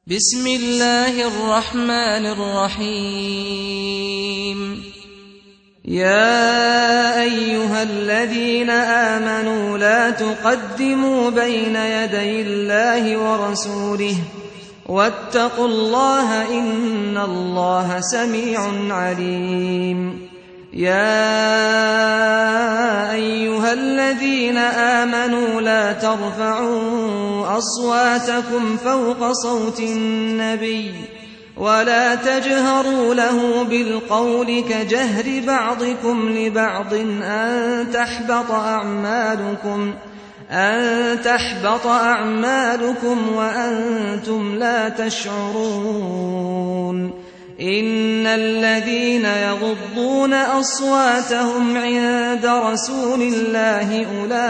بسم الله الرحمن الرحيم. يا أيها الذين آمنوا لا تقدموا بين يدي الله ورسوله واتقوا الله إن الله سميع عليم. يا أيها الذين آمنوا لا ترفعوا أصواتكم فوق صوت النبي ولا تجهروا له بالقول كجهر بعضكم لبعض أن تحبط أعمالكم وأنتم لا تشعرون. إن الذين يغضون أصواتهم عند رسول الله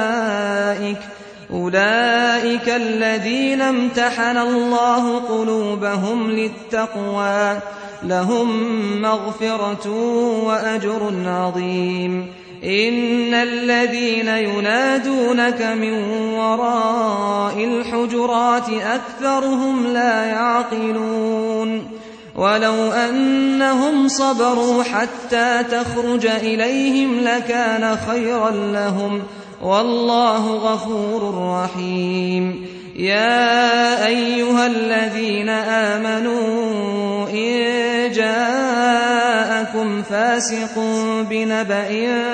أولئك الذين امتحن الله قلوبهم للتقوى لهم مغفرة وأجر عظيم. إن الذين ينادونك من وراء الحجرات أكثرهم لا يعقلون. ولو أنهم صبروا حتى تخرج إليهم لكان خيرا لهم والله غفور رحيم. يا أيها الذين آمنوا إن جاءكم فاسق بنبأ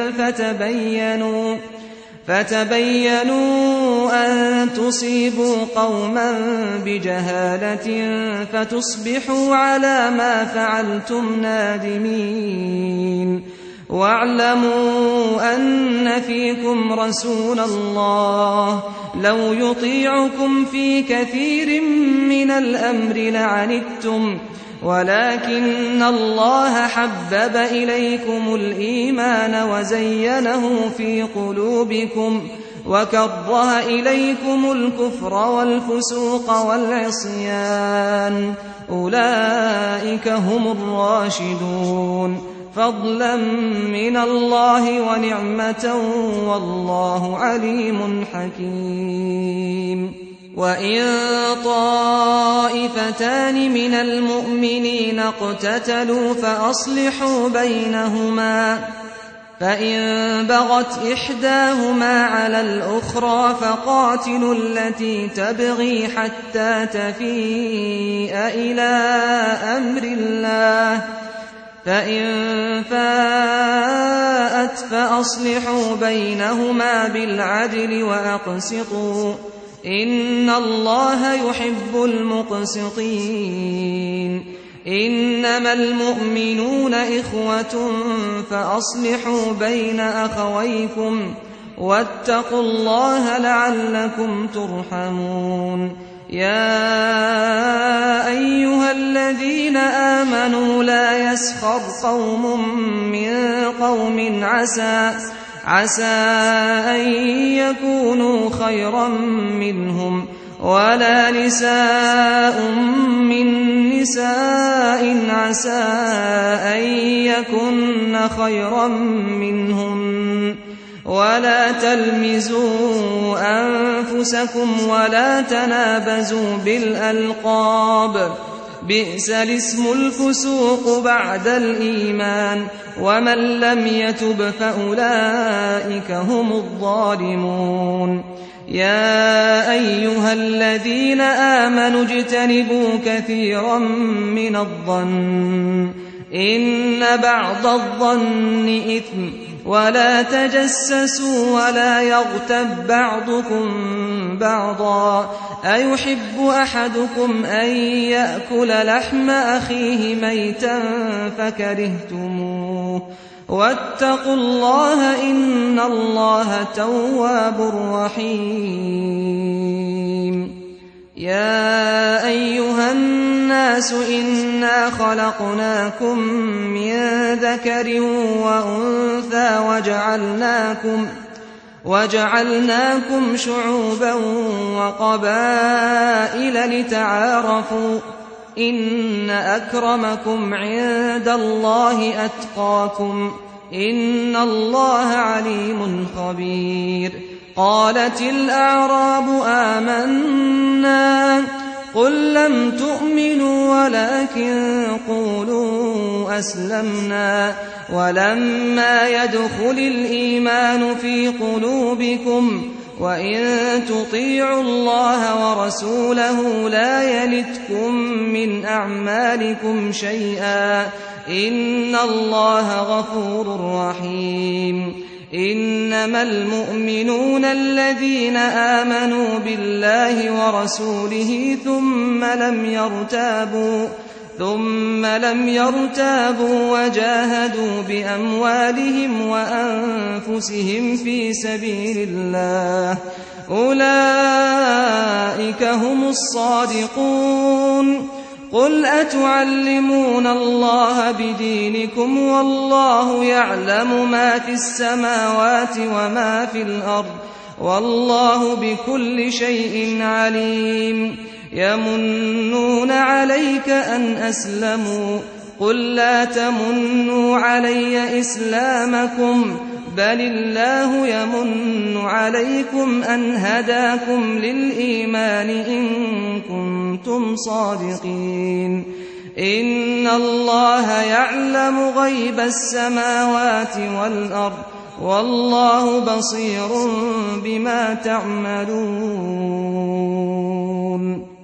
فتبينوا أن تصيبوا قوما بجهالة فتصبحوا على ما فعلتم نادمين. واعلموا أن فيكم رسول الله لو يطيعكم في كثير من الأمر لعنتم ولكن الله حبب إليكم الإيمان وزينه في قلوبكم وكره إليكم الكفر والفسوق والعصيان أولئك هم الراشدون فضلا من الله ونعمة والله عليم حكيم. وإن طائفتان من المؤمنين اقتتلوا فأصلحوا بينهما فإن بغت إحداهما على الأخرى فقاتلوا التي تبغي حتى تفيء إلى أمر الله فإن فاءت فأصلحوا بينهما بالعدل وأقسطوا إن الله يحب المقسطين. إنما المؤمنون إخوة فأصلحوا بين أخويكم واتقوا الله لعلكم ترحمون. يا أيها الذين آمنوا لا يسخر قوم من قوم عسى أن يكونوا خيرا منهم ولا نساء من نساء عسى أن يكن خيرا منهم ولا تلمزوا أنفسكم ولا تنابزوا بالألقاب بئس الاسم الفسوق بعد الإيمان ومن لم يتب فأولئك هم الظالمون. يا أيها الذين آمنوا اجتنبوا كثيرا من الظن إن بعض الظن إثم ولا تجسسوا ولا يغتب بعضكم بعضا أيحب أحدكم أن يأكل لحم أخيه ميتا فكرهتموه واتقوا الله إن الله تواب رحيم. يا أيها الناس إنا خلقناكم من ذكر وأنثى وجعلناكم شعوبا وقبائل لتعارفوا إن أكرمكم عند الله أتقاكم إن الله عليم خبير. قالت الأعراب آمنا قل لم تؤمنوا ولكن قولوا أسلمنا ولما يدخل الإيمان في قلوبكم وإن تطيعوا الله ورسوله لا يلتكم من أعمالكم شيئا إن الله غفور رحيم إنما المؤمنون الذين آمنوا بالله ورسوله ثم لم يرتابوا وجاهدوا بأموالهم وأنفسهم في سبيل الله أولئك هم الصادقون قل أتعلمون الله بدينكم والله يعلم ما في السماوات وما في الأرض والله بكل شيء عليم يمنون عليك أن أسلموا قل لا تمنوا علي إسلامكم بل الله يمن عليكم أن هداكم للإيمان إن كنتم صادقين إن الله يعلم غيب السماوات والأرض والله بصير بما تعملون